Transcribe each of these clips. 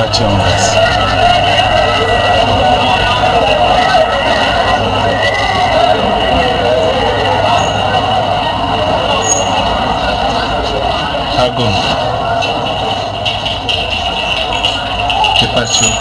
Pachongas. Agum. Que partiu?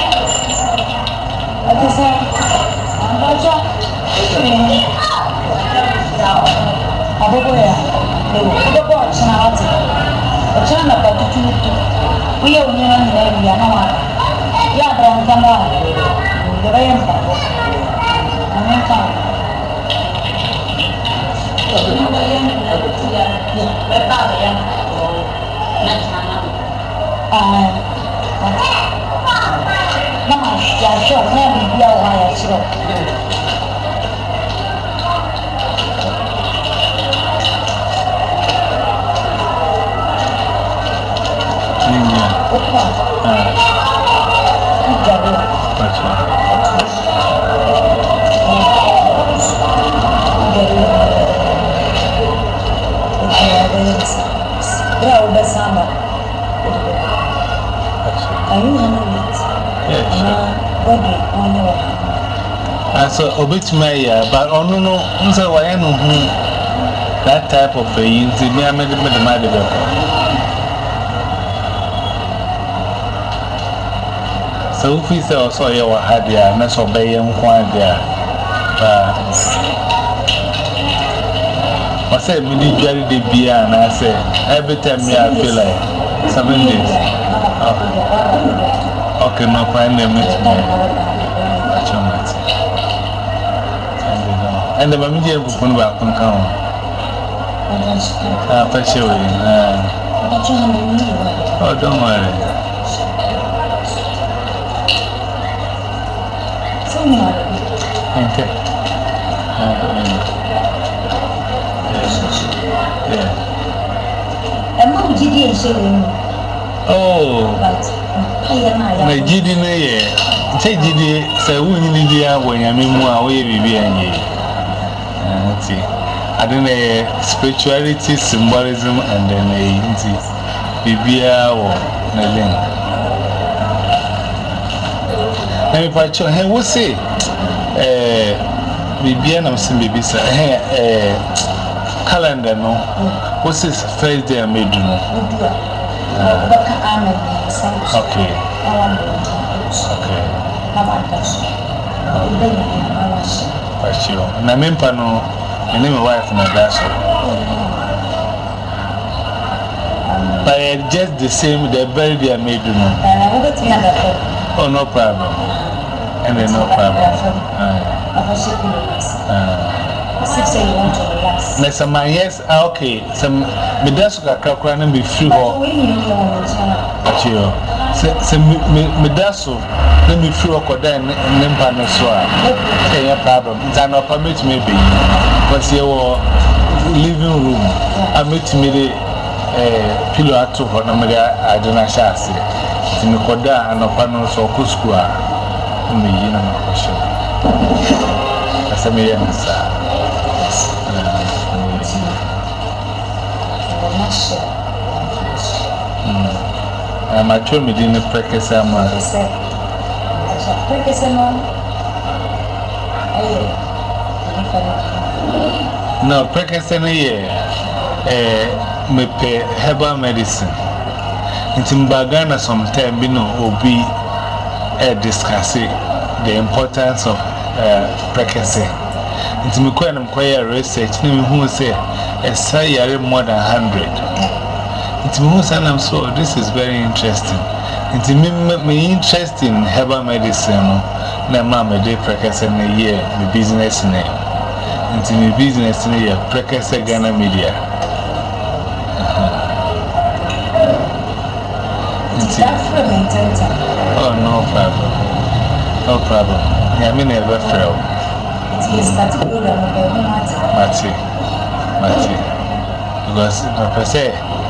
So obit my but on no say why no that type of thing the me made the mad so if we say also you had there na so be yan kwan there I say me di jari de bia na say every time me I feel like 7 days okay no find them and the media will put back on count. Oh, don't worry. Okay. Oh, my GD, say GD, say, we need when I mean, we I don't know spirituality, symbolism, and then a Bibia or Nelly. Let me patch on. Hey, what's say? Bibia, I'm saying, baby, sir. Hey, calendar, no. What's this first day I made you know? Okay. Okay. Na mempa no my name wife na daso but just the same they bury their maid no oh no problem and then no problem next time yes okay some me daso kakra na be free ho achio se me daso let me free okoda nempa no so a say problem than of permit me be because your living room I met me the pillow at to for no me I don't know chance to me koda and of no so kuskua me you know question that's me answer I'm actually in the practice no, prekesene ye me pay herbal medicine. Into Mbagana sometime be no obi discuss the importance of prekese. Into me kwa mkwaya research ni who say yare more than 100. Into me who say so this is very interesting. Into me interest in herbal medicine na mama de prekese na ye me business name. Into my business in here, Prekese Ghana Media. Oh, no problem. No problem. I mean, never fail. Mati. Because, I say,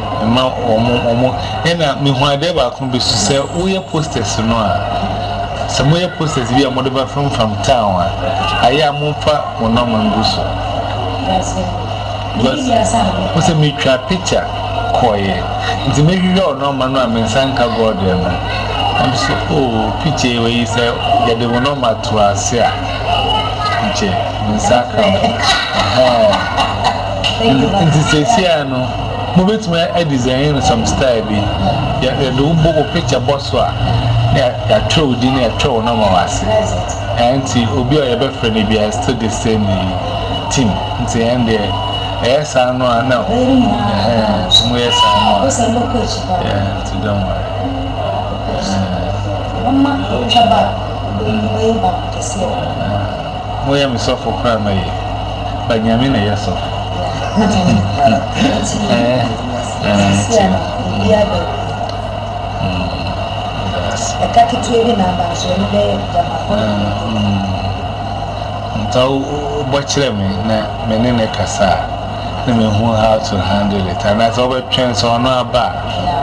and me who they were going to say, we are posters, some way posters we are mobile from town. I am Mumpa or Norman Busso. What's a mitra picture? Coy. It's a make you know, no man, I'm in Sanka Gordian. I'm so, oh, pity where you say, yeah, they will not matter to us here. Pity, in Saka. And to say, here, no, move it to my design some style. Yeah, the book picture boss. Yeah, true, dinner, true, no more. And see, Obi or your friend, if you are still the same team. It's the end there. Yes, I know, I know. Yes, I know. Yeah, so don't worry. We am so for crime, but Yamina, yes, of. So, watch them, Menene Casa. Let me know how to handle it. And that's always chance on our back.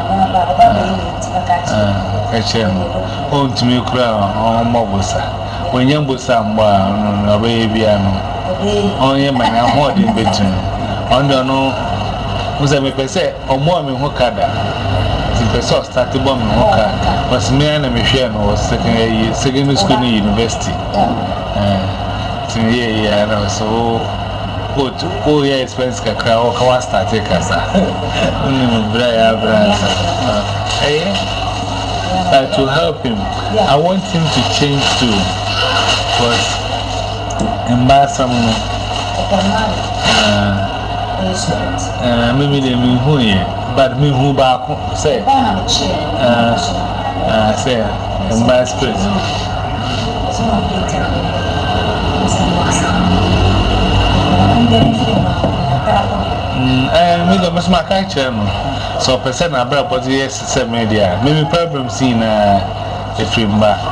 Oh, to me, crown on Mobusa. When young Busa, no baby, only my holding between. Under no, was I may say, or more than Hokada. The person started bombing Hoka was me and Michelle was secondary school university. Yeah, and so. Oh, yeah, expense Kaka or Kawasta take us. But to help him, I want him to change too. Because embarrassing. Maybe they mean who ye, but me who back say, say, embarrassing. Me the most my culture. So, person I brought what yes, media. Maybe problems in a film back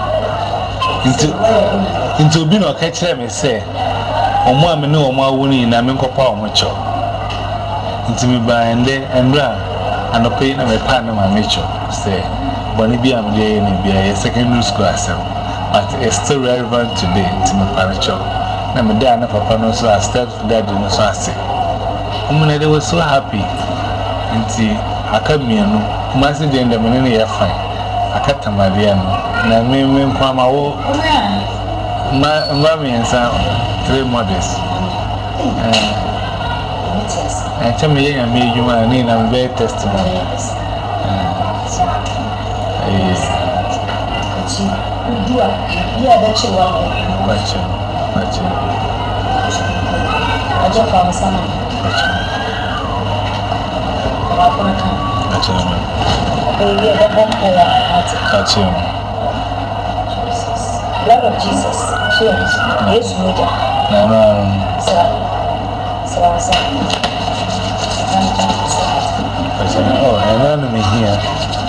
into being a catcher. Me say, or more, me know more winning, I mean, Copa much. Into me by and day and run, and a pain of a partner, my Mitchell. Say, Bonibia, I'm there in a secondary school, but it's still relevant today to my paracho. I'm a dad, Papa, no, so I stepped to that, no, so I say. They were so happy. And see, I come here, no, Master Jane, the Manini, I find. I cut to my dear, and I mean, Pama, my mammy and son, 3 mothers. And tell me, I made you my name, I'm very testimony. Yeah, that's you. I just found some. Blood of Jesus. Yes, oh, and enemy here.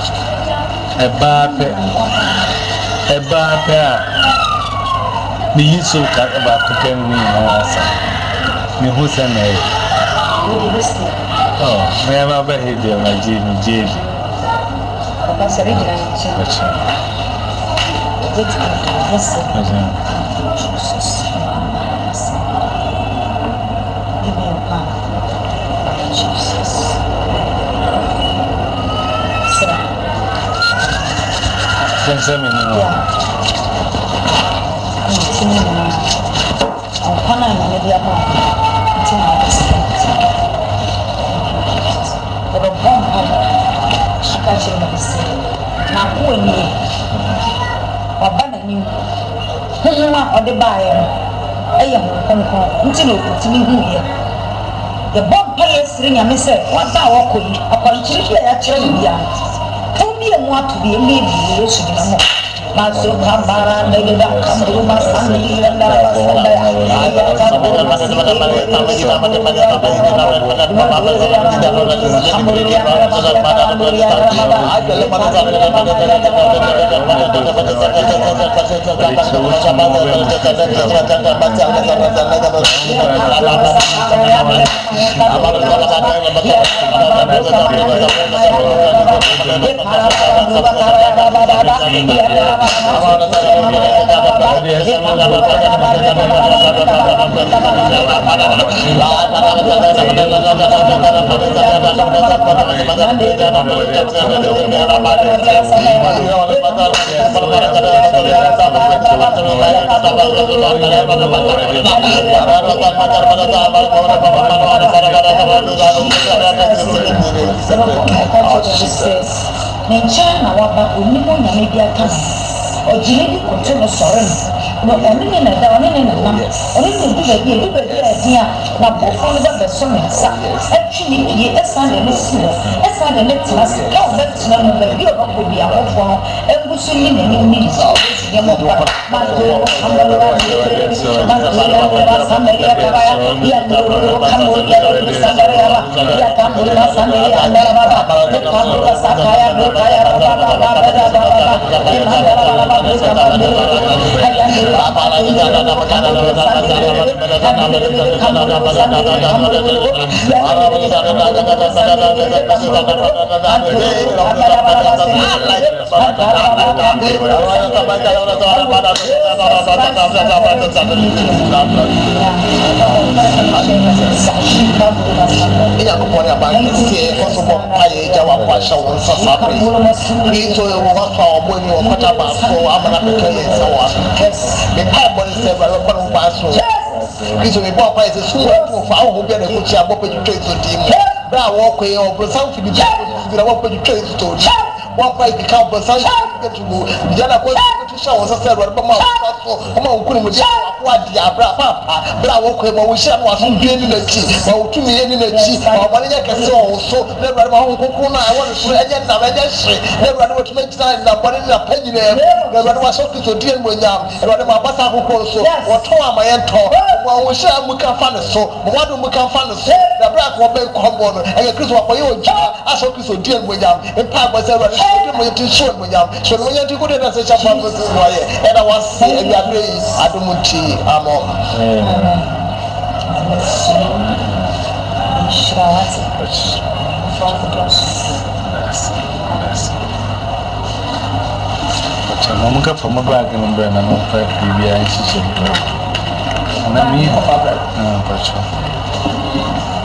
A bar. Me used to cut about pretending me who sent me. Oh, may I ever hit them like Jamie? That's a or the buyer. I am the bomb players ring and say, what thou could upon children actually be told me want to be a lady, you should know. Maso Kambara, they did not come to my son, Nenchana wapa unimo nyamedi akana ojinedi konteno soreno no emini na da oni na nam oni ne du ba dia na bofo no ba so me sa atwi ni pie esa de ne si no esa de ne tena se ka o betina no ba bi o ba ko bi afofo no embusu ni ne ni so ye mo ba ma do amalo ba ma do ya ba samari ya ba ya no kamo ya do samari ya ba ya kamo na samari ya andara ba ba kamo ba sakaya do kaya ba ba ba ba Kiso me bo pa ese so to fa wo bi na ko chi abo pa ju so di mu bra wo ko e o bro san fi bi bra wo pa ju so to wo pa ki ka bo san get to ya na ko to sha wo sa ro ba ma so o ma ku ni mu dia ko adi abra papa bra wo ko e mo wo sha no aso bi ni na chi ma wo tu mi ni na chi ma ba ni ya ka se o so na bra ma ho ko na wo so enye na ba je hye na bra wo tu me tira na ba ni na pa ni na bra wo so ki so di mo nya bra ma ba sa ko so wo to amaye to wo sha mu ka fa ne so mo wado mu ka fa ne so da bra ko be ko bo no e kristo wa ye oja aso kristo di mo nya e pa ba se bra di mo ti so mo nya so mo nya ti ko de na se cha fa mo so wa ye e da wa se e ya bre adomuti amo Shrawati from the cross. Mama ka from back and burn and on fight BBI. And I mean,